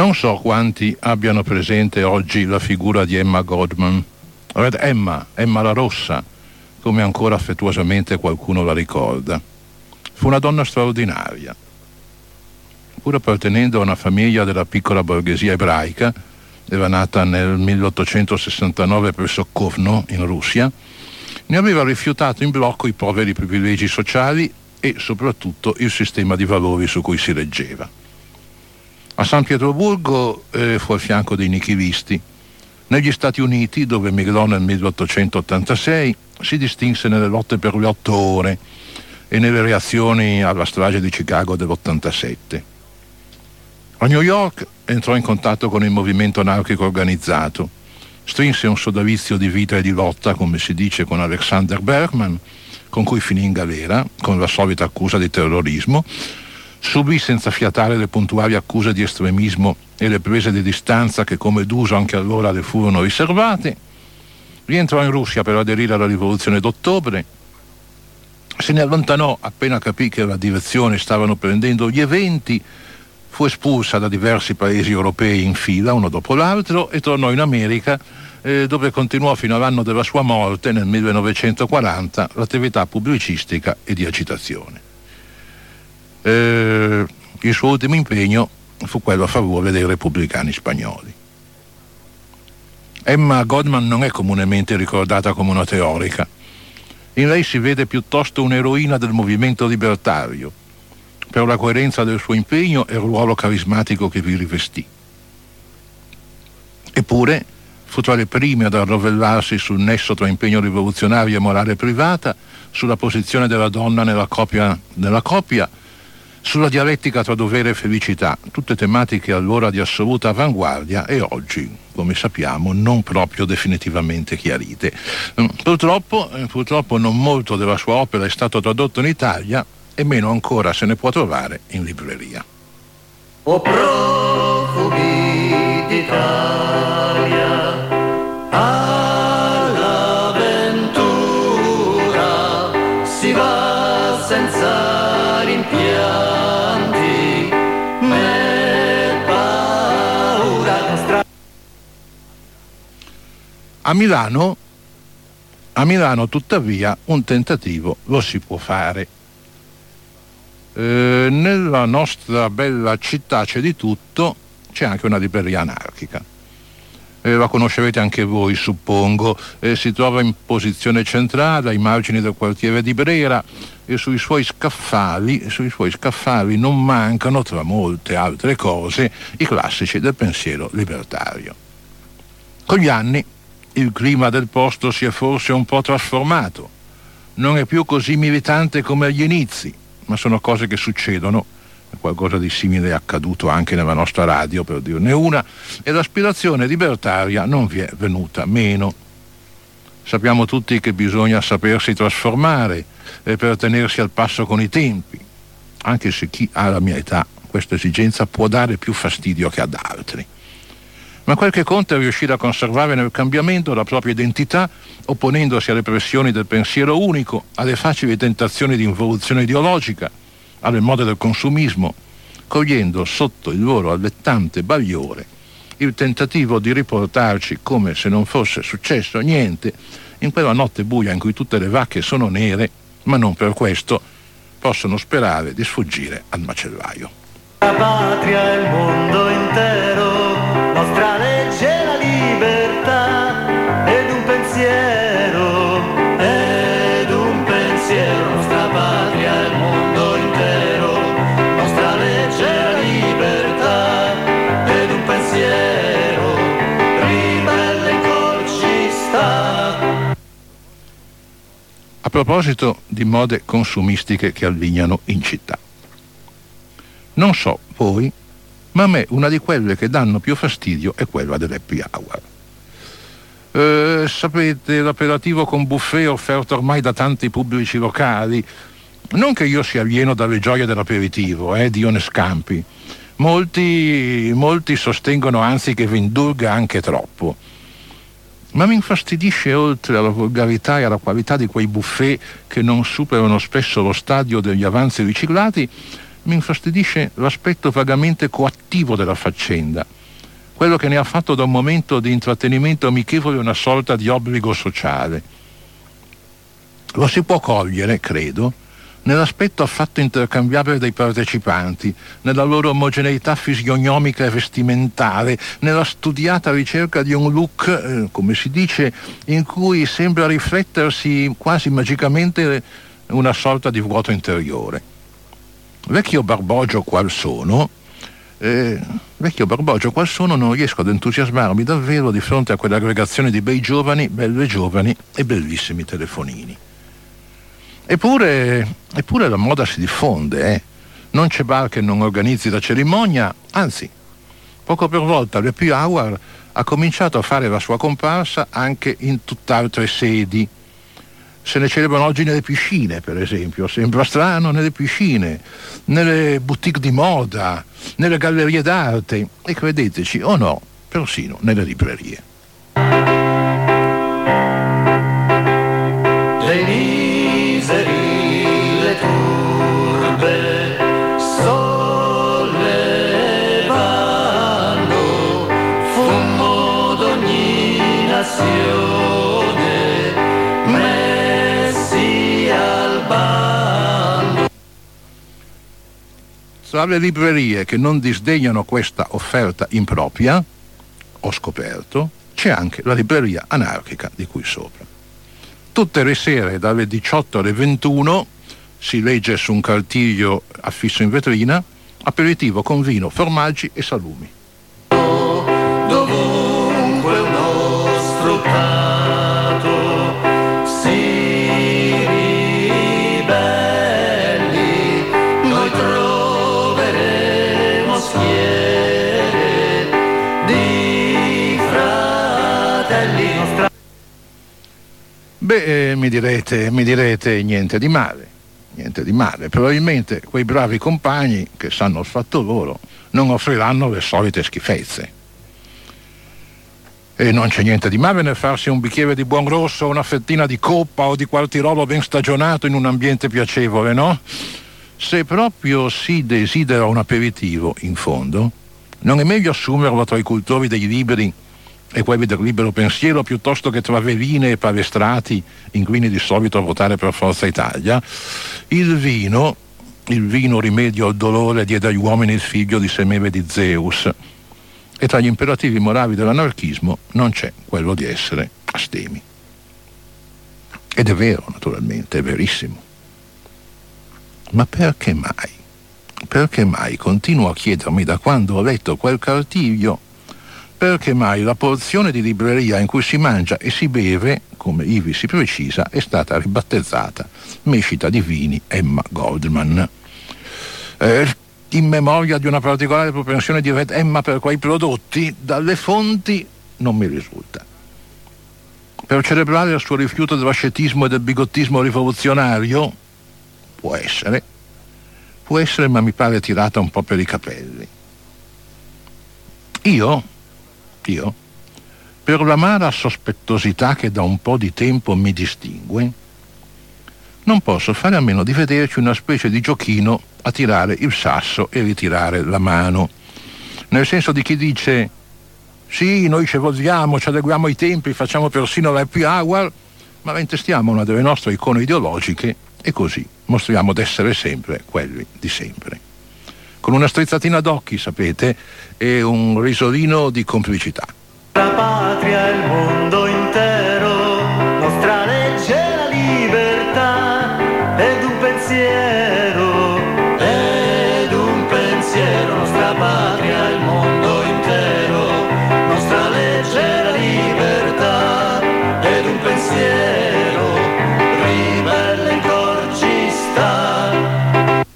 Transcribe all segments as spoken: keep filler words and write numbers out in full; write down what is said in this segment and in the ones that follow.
Non so quanti abbiano presente oggi la figura di Emma Goldman. Red Emma, Emma la Rossa, come ancora affettuosamente qualcuno la ricorda. Fu una donna straordinaria. Pur appartenendo a una famiglia della piccola borghesia ebraica, era nata nel milleottocentosessantanove presso Kovno, in Russia, ne aveva rifiutato in blocco i poveri privilegi sociali e soprattutto il sistema di valori su cui si reggeva. A San Pietroburgo eh, fu al fianco dei nichilisti. Negli Stati Uniti, dove emigrò nel milleottocentottantasei, si distinse nelle lotte per le otto ore e nelle reazioni alla strage di Chicago dell'ottantasette. A New York entrò in contatto con il movimento anarchico organizzato, strinse un sodalizio di vita e di lotta, come si dice, con Alexander Berkman, con cui finì in galera, con la solita accusa di terrorismo, subì senza fiatare le puntuali accuse di estremismo e le prese di distanza che come d'uso anche allora le furono riservate, rientrò in Russia per aderire alla rivoluzione d'ottobre, se ne allontanò appena capì che la direzione stavano prendendo gli eventi, fu espulsa da diversi paesi europei in fila, uno dopo l'altro, e tornò in America, eh, dove continuò fino all'anno della sua morte, nel millenovecentoquaranta, l'attività pubblicistica e di agitazione. Eh, il suo ultimo impegno fu quello a favore dei repubblicani spagnoli. Emma Goldman non è comunemente ricordata come una teorica. In lei si vede piuttosto un'eroina del movimento libertario, per la coerenza del suo impegno e il ruolo carismatico che vi rivestì. Eppure fu tra le prime ad arrovellarsi sul nesso tra impegno rivoluzionario e morale privata, sulla posizione della donna nella coppia, nella coppia, sulla dialettica tra dovere e felicità, tutte tematiche allora di assoluta avanguardia e oggi, come sappiamo, non proprio definitivamente chiarite. Purtroppo, purtroppo non molto della sua opera è stato tradotto in Italia e meno ancora se ne può trovare in libreria. O profughi d'Italia, all'avventura si va senza rimpianti né paura. A Milano, a Milano tuttavia un tentativo lo si può fare. Eh, nella nostra bella città c'è di tutto, c'è anche una libreria anarchica. Eh, la conoscerete anche voi, suppongo. Eh, si trova in posizione centrale, ai margini del quartiere di Brera, e sui suoi scaffali, sui suoi scaffali non mancano, tra molte altre cose, i classici del pensiero libertario. Con gli anni il clima del posto si è forse un po' trasformato. Non è più così militante come agli inizi, ma sono cose che succedono. Qualcosa di simile è accaduto anche nella nostra radio, per dirne una, e l'aspirazione libertaria non vi è venuta meno. Sappiamo tutti che bisogna sapersi trasformare eh, per tenersi al passo con i tempi, anche se chi ha la mia età questa esigenza può dare più fastidio che ad altri. Ma quel che conta è riuscire a conservare nel cambiamento la propria identità, opponendosi alle pressioni del pensiero unico, alle facili tentazioni di involuzione ideologica, alle mode del consumismo, cogliendo sotto il loro allettante bagliore il tentativo di riportarci, come se non fosse successo niente, in quella notte buia in cui tutte le vacche sono nere, ma non per questo possono sperare di sfuggire al macellaio. La patria e il mondo intero, nostra legge è la libertà, ed un pensiero, ed un pensiero, nostra patria e il mondo intero, nostra legge è la libertà, ed un pensiero, ribelle in cor ci sta. A proposito di mode consumistiche che allignano in città, non so voi, ma a me una di quelle che danno più fastidio è quella dell'happy hour. Eh, sapete, l'aperitivo con buffet offerto ormai da tanti pubblici locali, non che io sia alieno dalle gioie dell'aperitivo, eh, Dio ne scampi. Molti, molti sostengono anzi che vi indulga anche troppo. Ma mi infastidisce, oltre alla volgarità e alla qualità di quei buffet che non superano spesso lo stadio degli avanzi riciclati, mi infastidisce l'aspetto vagamente coattivo della faccenda, quello che ne ha fatto da un momento di intrattenimento amichevole una sorta di obbligo sociale. Lo si può cogliere, credo, nell'aspetto affatto intercambiabile dei partecipanti, nella loro omogeneità fisionomica e vestimentale, nella studiata ricerca di un look, eh, come si dice, in cui sembra riflettersi quasi magicamente una sorta di vuoto interiore. Vecchio barbogio qual sono, eh, vecchio barbogio qual sono, non riesco ad entusiasmarmi davvero di fronte a quell'aggregazione di bei giovani, belle giovani e bellissimi telefonini. Eppure, eppure la moda si diffonde, eh? Non c'è bar che non organizzi la cerimonia, anzi, poco per volta l'Happy Hour ha cominciato a fare la sua comparsa anche in tutt'altre sedi. Se ne celebrano oggi nelle piscine, per esempio, sembra strano, nelle piscine, nelle boutique di moda, nelle gallerie d'arte e credeteci o no, persino nelle librerie. Le miseri, le turbe sollevando fumo d'ogni nazione, messi al bando. Tra le librerie che non disdegnano questa offerta impropria, ho scoperto, c'è anche la libreria anarchica di cui sopra. Tutte le sere dalle diciotto alle ventuno si legge su un cartiglio affisso in vetrina: aperitivo con vino, formaggi e salumi. Dovunque uno sfruttato si ribelli, noi troveremo schiere di fratelli. Beh, eh, mi direte, mi direte niente di male, niente di male. Probabilmente quei bravi compagni che sanno il fatto loro non offriranno le solite schifezze. E non c'è niente di male nel farsi un bicchiere di buon rosso, una fettina di coppa o di quartirolo ben stagionato in un ambiente piacevole, no? Se proprio si desidera un aperitivo, in fondo, non è meglio assumerlo tra i cultori dei libri e quelli del libero pensiero piuttosto che tra veline e palestrati inclini di solito a votare per Forza Italia? Il vino, il vino rimedio al dolore, diede agli uomini il figlio di Semele di Zeus, e tra gli imperativi morali dell'anarchismo non c'è quello di essere astemi. Ed è vero, naturalmente, è verissimo. Ma perché mai? Perché mai continuo a chiedermi da quando ho letto quel cartiglio? Perché mai la porzione di libreria in cui si mangia e si beve, come ivi si precisa, è stata ribattezzata Mescita di Vini Emma Goldman, eh, in memoria di una particolare propensione di Red Emma per quei prodotti? Dalle fonti non mi risulta. Per celebrare il suo rifiuto dell'ascetismo e del bigottismo rivoluzionario? Può essere, può essere, ma mi pare tirata un po' per i capelli. Io Io, per l'amara sospettosità che da un po' di tempo mi distingue, non posso fare a meno di vederci una specie di giochino a tirare il sasso e ritirare la mano, nel senso di chi dice: sì, noi ci vogliamo, ci adeguiamo ai tempi, facciamo persino l'happy hour, ma la intestiamo una delle nostre icone ideologiche e così mostriamo d'essere sempre quelli di sempre, con una strizzatina d'occhi, sapete, e un risolino di complicità. La patria e il mondo intero, nostra legge è la libertà, ed un pensiero, ed un pensiero, nostra patria e il mondo intero, nostra legge è la libertà, ed un pensiero, ribelle in cor ci sta.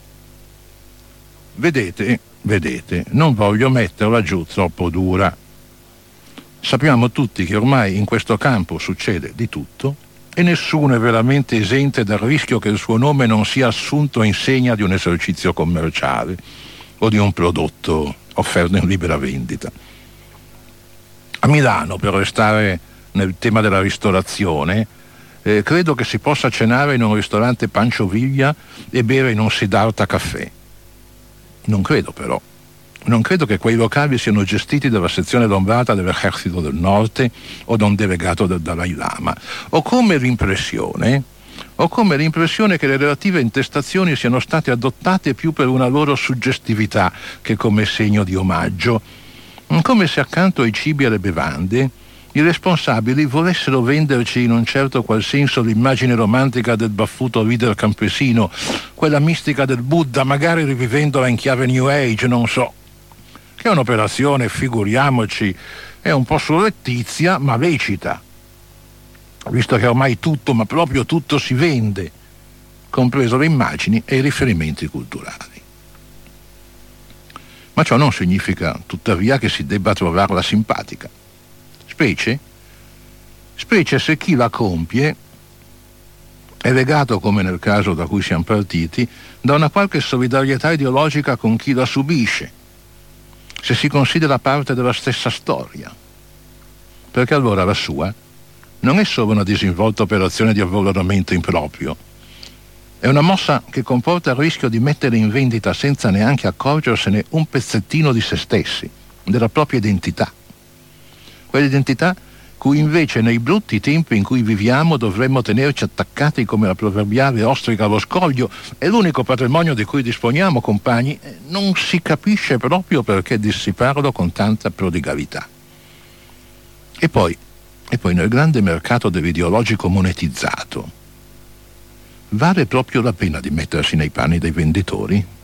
Vedete, vedete, non voglio metterla giù troppo dura. Sappiamo tutti che ormai in questo campo succede di tutto e nessuno è veramente esente dal rischio che il suo nome non sia assunto in segna di un esercizio commerciale o di un prodotto offerto in libera vendita. A Milano, per restare nel tema della ristorazione, eh, credo che si possa cenare in un ristorante Pancio Viglia e bere in un Siddhartha caffè. Non credo però. Non credo che quei locali siano gestiti dalla sezione lombarda dell'Esercito del Nord o da un delegato del Dalai Lama. Ho come l'impressione, ho come l'impressione che le relative intestazioni siano state adottate più per una loro suggestività che come segno di omaggio, come se accanto ai cibi e alle bevande i responsabili volessero venderci in un certo qual senso l'immagine romantica del baffuto leader campesino, quella mistica del Buddha, magari rivivendola in chiave New Age, non so. Che è un'operazione, figuriamoci, è un po' surrettizia, ma lecita, visto che ormai tutto, ma proprio tutto si vende, compreso le immagini e i riferimenti culturali. Ma ciò non significa, tuttavia, che si debba trovarla simpatica. Specie, specie se chi la compie è legato, come nel caso da cui siamo partiti, da una qualche solidarietà ideologica con chi la subisce, se si considera parte della stessa storia, perché allora la sua non è solo una disinvolta operazione di avvaloramento improprio, è una mossa che comporta il rischio di mettere in vendita senza neanche accorgersene un pezzettino di se stessi, della propria identità, quell'identità cui invece nei brutti tempi in cui viviamo dovremmo tenerci attaccati come la proverbiale ostrica allo scoglio. È l'unico patrimonio di cui disponiamo, compagni. Non si capisce proprio perché dissiparlo con tanta prodigalità. E poi, e poi nel grande mercato dell'ideologico monetizzato, vale proprio la pena di mettersi nei panni dei venditori?